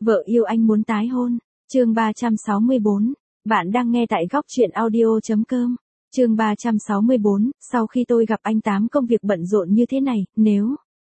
Vợ yêu anh muốn tái hôn. Chương 364. Bạn đang nghe tại góc truyện audio.com. Chương 364. Sau khi tôi gặp anh Tám công việc bận rộn như thế này, nếu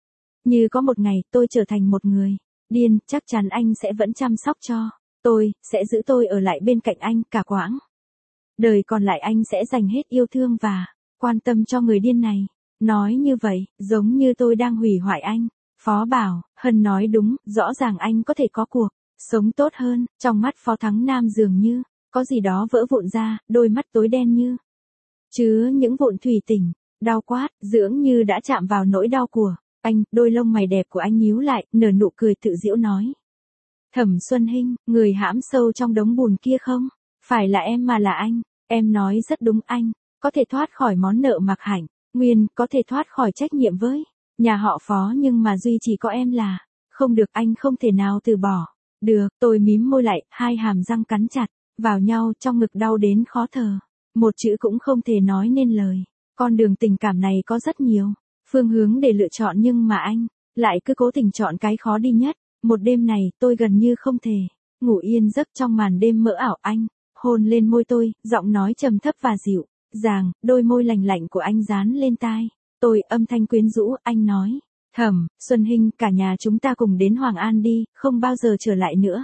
như có một ngày tôi trở thành một người điên, chắc chắn anh sẽ vẫn chăm sóc cho tôi, sẽ giữ tôi ở lại bên cạnh anh cả quãng đời còn lại. Anh sẽ dành hết yêu thương và quan tâm cho người điên này. Nói như vậy, giống như tôi đang hủy hoại anh. Phó Bảo Hân nói đúng, rõ ràng anh có thể có cuộc sống tốt hơn. Trong mắt Phó Thắng Nam dường như có gì đó vỡ vụn ra, đôi mắt tối đen như chứa những vụn thủy tinh, đau quát, dường như đã chạm vào nỗi đau của anh. Đôi lông mày đẹp của anh nhíu lại, nở nụ cười tự giễu nói: Thẩm Xuân Hinh, người hãm sâu trong đống bùn kia không phải là em mà là anh. Em nói rất đúng, anh có thể thoát khỏi món nợ Mạc Hạnh Nguyên, có thể thoát khỏi trách nhiệm với nhà họ Phó, nhưng mà duy chỉ có em là không được. Anh không thể nào từ bỏ được. Tôi mím môi lại, hai hàm răng cắn chặt vào nhau, trong ngực đau đến khó thở, một chữ cũng không thể nói nên lời. Con đường tình cảm này có rất nhiều phương hướng để lựa chọn, nhưng mà anh lại cứ cố tình chọn cái khó đi nhất. Một đêm này, tôi gần như không thể ngủ yên giấc trong màn đêm mơ ảo. Anh hôn lên môi tôi, giọng nói trầm thấp và dịu dàng, đôi môi lành lạnh của anh dán lên tai tôi, âm thanh quyến rũ. Anh nói: Thẩm Xuân Hinh, cả nhà chúng ta cùng đến Hoàng An đi, không bao giờ trở lại nữa.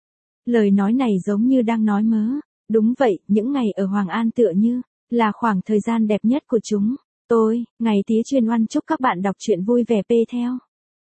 Lời nói này giống như đang nói mớ. Đúng vậy, những ngày ở Hoàng An tựa như là khoảng thời gian đẹp nhất của chúng tôi. Ngày tía chuyên oan chúc các bạn đọc truyện vui vẻ p theo.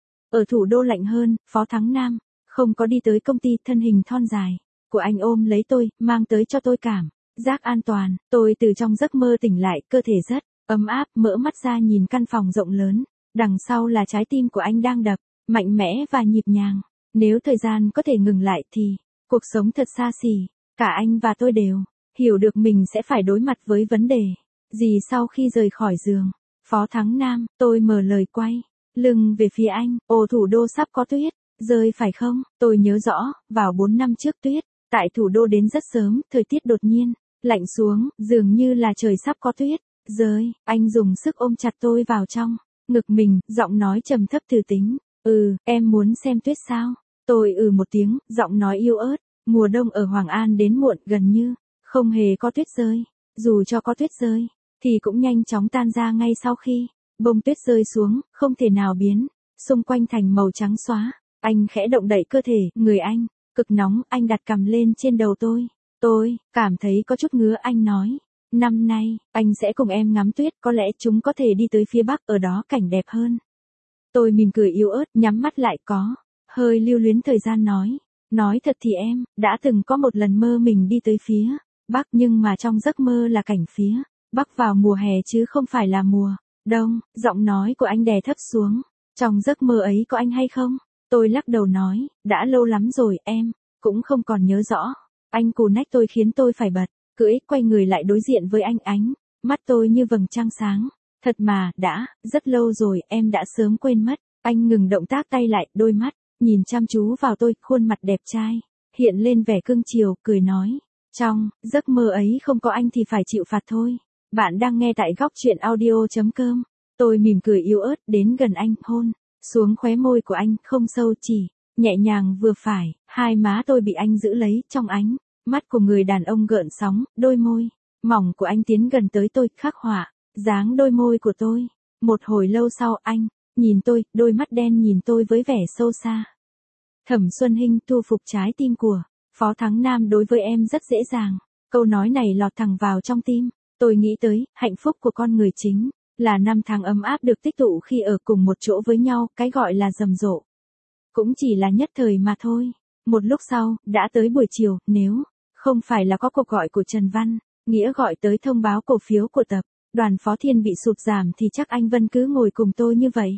Ở thủ đô lạnh hơn, Phó Thắng Nam không có đi tới công ty. Thân hình thon dài của anh ôm lấy tôi, mang tới cho tôi cảm giác an toàn. Tôi từ trong giấc mơ tỉnh lại, cơ thể rất ấm áp, mở mắt ra nhìn căn phòng rộng lớn, đằng sau là trái tim của anh đang đập mạnh mẽ và nhịp nhàng. Nếu thời gian có thể ngừng lại thì cuộc sống thật xa xỉ. Cả anh và tôi đều hiểu được mình sẽ phải đối mặt với vấn đề gì sau khi rời khỏi giường Phó Thắng Nam. Tôi mở lời quay lưng về phía anh. Ồ, thủ đô sắp có tuyết rơi phải không? Tôi nhớ rõ, vào 4 năm trước tuyết tại thủ đô đến rất sớm, thời tiết đột nhiên lạnh xuống, dường như là trời sắp có tuyết rơi. Anh dùng sức ôm chặt tôi vào trong ngực mình, giọng nói trầm thấp thử tính: Em muốn xem tuyết sao? Tôi một tiếng, giọng nói yếu ớt. Mùa đông ở Hoàng An đến muộn, gần như không hề có tuyết rơi. Dù cho có tuyết rơi thì cũng nhanh chóng tan ra ngay sau khi bông tuyết rơi xuống, không thể nào biến xung quanh thành màu trắng xóa. Anh khẽ động đậy cơ thể, người anh cực nóng. Anh đặt cằm lên trên đầu tôi. Tôi cảm thấy có chút ngứa. Anh nói: Năm nay, anh sẽ cùng em ngắm tuyết, có lẽ chúng có thể đi tới phía Bắc, ở đó cảnh đẹp hơn. Tôi mỉm cười yếu ớt, nhắm mắt lại, có hơi lưu luyến thời gian nói thật thì em đã từng có một lần mơ mình đi tới phía Bắc, nhưng mà trong giấc mơ là cảnh phía Bắc vào mùa hè chứ không phải là mùa đông. Giọng nói của anh đè thấp xuống. Trong giấc mơ ấy có anh hay không? Tôi lắc đầu nói: Đã lâu lắm rồi, em cũng không còn nhớ rõ. Anh cù nách tôi khiến tôi phải bật cưỡi, quay người lại đối diện với anh. Ánh mắt tôi như vầng trăng sáng. Thật mà, đã rất lâu rồi, em đã sớm quên mất. Anh ngừng động tác tay lại, đôi mắt nhìn chăm chú vào tôi, khuôn mặt đẹp trai hiện lên vẻ cương chiều, cười nói: Trong giấc mơ ấy không có anh thì phải chịu phạt thôi. Bạn đang nghe tại góc truyện audio.com. Tôi mỉm cười yếu ớt, đến gần anh, hôn xuống khóe môi của anh, không sâu, chỉ nhẹ nhàng vừa phải. Hai má tôi bị anh giữ lấy, trong ánh mắt của người đàn ông gợn sóng. Đôi môi mỏng của anh tiến gần tới tôi, khắc họa dáng đôi môi của tôi. Một hồi lâu sau, anh nhìn tôi, đôi mắt đen nhìn tôi với vẻ sâu xa. Thẩm Xuân Hinh, thu phục trái tim của Phó Thắng Nam đối với em rất dễ dàng. Câu nói này lọt thẳng vào trong tim. Tôi nghĩ tới hạnh phúc của con người chính là năm tháng ấm áp được tích tụ khi ở cùng một chỗ với nhau. Cái gọi là rầm rộ cũng chỉ là nhất thời mà thôi. Một lúc sau, đã tới buổi chiều, nếu không phải là có cuộc gọi của Trần Văn Nghĩa gọi tới thông báo cổ phiếu của tập đoàn Phó Thiên bị sụt giảm thì chắc anh Vân cứ ngồi cùng tôi như vậy.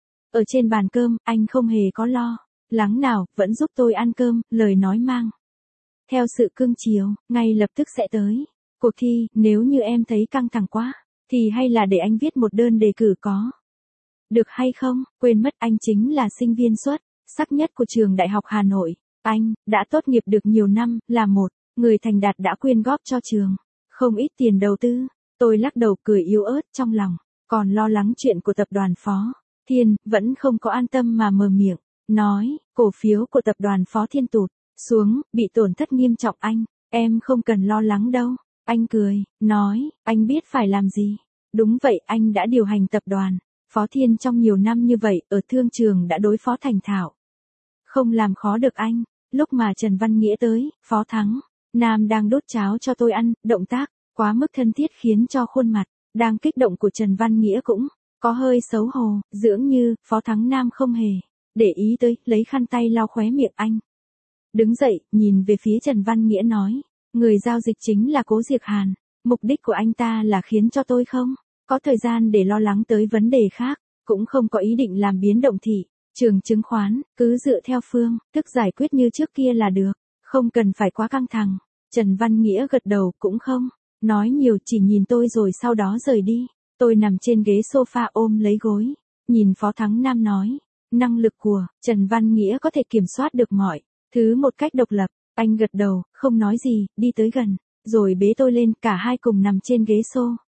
Ở trên bàn cơm, anh không hề có lo lắng nào, vẫn giúp tôi ăn cơm, lời nói mang theo sự cương chiều: Ngay lập tức sẽ tới cuộc thi, nếu như em thấy căng thẳng quá thì hay là để anh viết một đơn đề cử có được hay không? Quên mất, anh chính là sinh viên xuất sắc nhất của trường Đại học Hà Nội. Anh đã tốt nghiệp được nhiều năm, là một người thành đạt, đã quyên góp cho trường không ít tiền đầu tư. Tôi lắc đầu cười yếu ớt, trong lòng còn lo lắng chuyện của tập đoàn Phó Thiên, vẫn không có an tâm mà mở miệng. nói, cổ phiếu của tập đoàn Phó Thiên tụt xuống, bị tổn thất nghiêm trọng anh, em không cần lo lắng đâu. Anh cười, nói, anh biết phải làm gì. Đúng vậy, anh đã điều hành tập đoàn Phó Thiên trong nhiều năm như vậy, ở thương trường đã đối phó thành thạo. Không làm khó được anh. Lúc mà Trần Văn Nghĩa tới, Phó Thắng Nam đang đốt cháo cho tôi ăn, động tác quá mức thân thiết khiến cho khuôn mặt đang kích động của Trần Văn Nghĩa cũng có hơi xấu hổ, dường như Phó Thắng Nam không hề để ý tới, lấy khăn tay lau khóe miệng anh. Đứng dậy, nhìn về phía Trần Văn Nghĩa nói, người giao dịch chính là Cố Diệc Hàn, mục đích của anh ta là khiến cho tôi không có thời gian để lo lắng tới vấn đề khác, cũng không có ý định làm biến động thị trường chứng khoán, cứ dựa theo phương thức giải quyết như trước kia là được, không cần phải quá căng thẳng. Trần Văn Nghĩa gật đầu, cũng không nói nhiều, chỉ nhìn tôi rồi sau đó rời đi. Tôi nằm trên ghế sofa ôm lấy gối, nhìn Phó Thắng Nam nói, năng lực của Trần Văn Nghĩa có thể kiểm soát được mọi thứ một cách độc lập. Anh gật đầu, không nói gì, đi tới gần, rồi bế tôi lên, cả hai cùng nằm trên ghế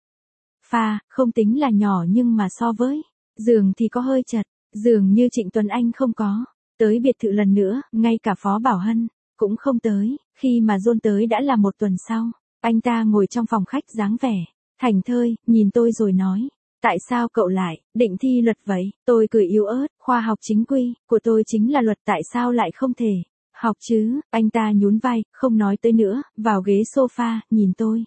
sofa, không tính là nhỏ nhưng mà so với giường thì có hơi chật, dường như Trịnh Tuấn Anh không có tới biệt thự lần nữa, ngay cả Phó Bảo Hân cũng không tới. Khi mà John tới đã là một tuần sau, anh ta ngồi trong phòng khách dáng vẻ thảnh thơi, nhìn tôi rồi nói, tại sao cậu lại định thi luật vậy? Tôi cười yếu ớt, khoa học chính quy của tôi chính là luật, tại sao lại không thể học chứ? Anh ta nhún vai, không nói tới nữa, vào ghế sofa, nhìn tôi.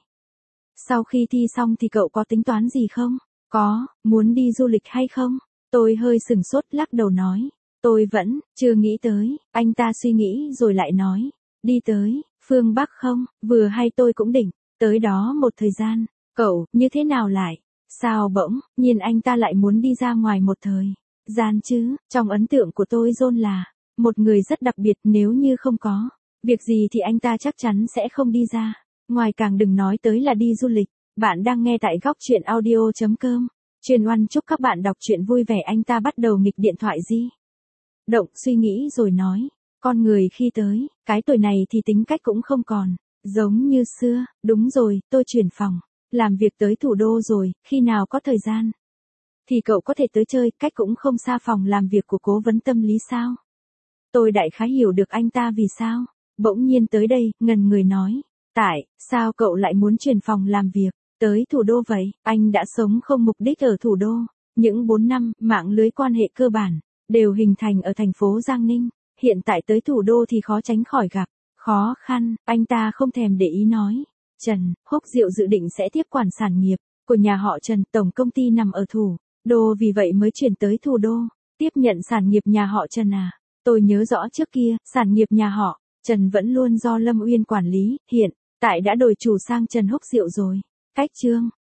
Sau khi thi xong thì cậu có tính toán gì không? Có, muốn đi du lịch hay không? Tôi hơi sừng sốt, lắc đầu nói, tôi vẫn chưa nghĩ tới. Anh ta suy nghĩ rồi lại nói, đi tới phương Bắc không? Vừa hay tôi cũng định tới đó một thời gian. Cậu, như thế nào lại? Sao bỗng nhiên anh ta lại muốn đi ra ngoài một thời gian chứ? Trong ấn tượng của tôi John là một người rất đặc biệt, nếu như không có việc gì thì anh ta chắc chắn sẽ không đi ra ngoài, càng đừng nói tới là đi du lịch. Bạn đang nghe tại góc truyện audio.com. Truyền Oanh chúc các bạn đọc truyện vui vẻ. Anh ta bắt đầu nghịch điện thoại di động, suy nghĩ rồi nói, con người khi tới cái tuổi này thì tính cách cũng không còn giống như xưa. Đúng rồi, tôi chuyển phòng làm việc tới thủ đô rồi, khi nào có thời gian thì cậu có thể tới chơi, cách cũng không xa phòng làm việc của cố vấn tâm lý sao. Tôi đại khái hiểu được anh ta vì sao bỗng nhiên tới đây, ngần người nói, tại sao cậu lại muốn chuyển phòng làm việc tới thủ đô vậy? Anh đã sống không mục đích ở thủ đô những 4 năm, mạng lưới quan hệ cơ bản đều hình thành ở thành phố Giang Ninh, hiện tại tới thủ đô thì khó tránh khỏi gặp khó khăn. Anh ta không thèm để ý nói, Trần Húc Diệu dự định sẽ tiếp quản sản nghiệp của nhà họ Trần, tổng công ty nằm ở thủ đô, vì vậy mới chuyển tới thủ đô tiếp nhận sản nghiệp nhà họ Trần à? Tôi nhớ rõ trước kia, sản nghiệp nhà họ Trần vẫn luôn do Lâm Uyên quản lý, hiện tại đã đổi chủ sang Trần Húc Diệu rồi. Cách Trương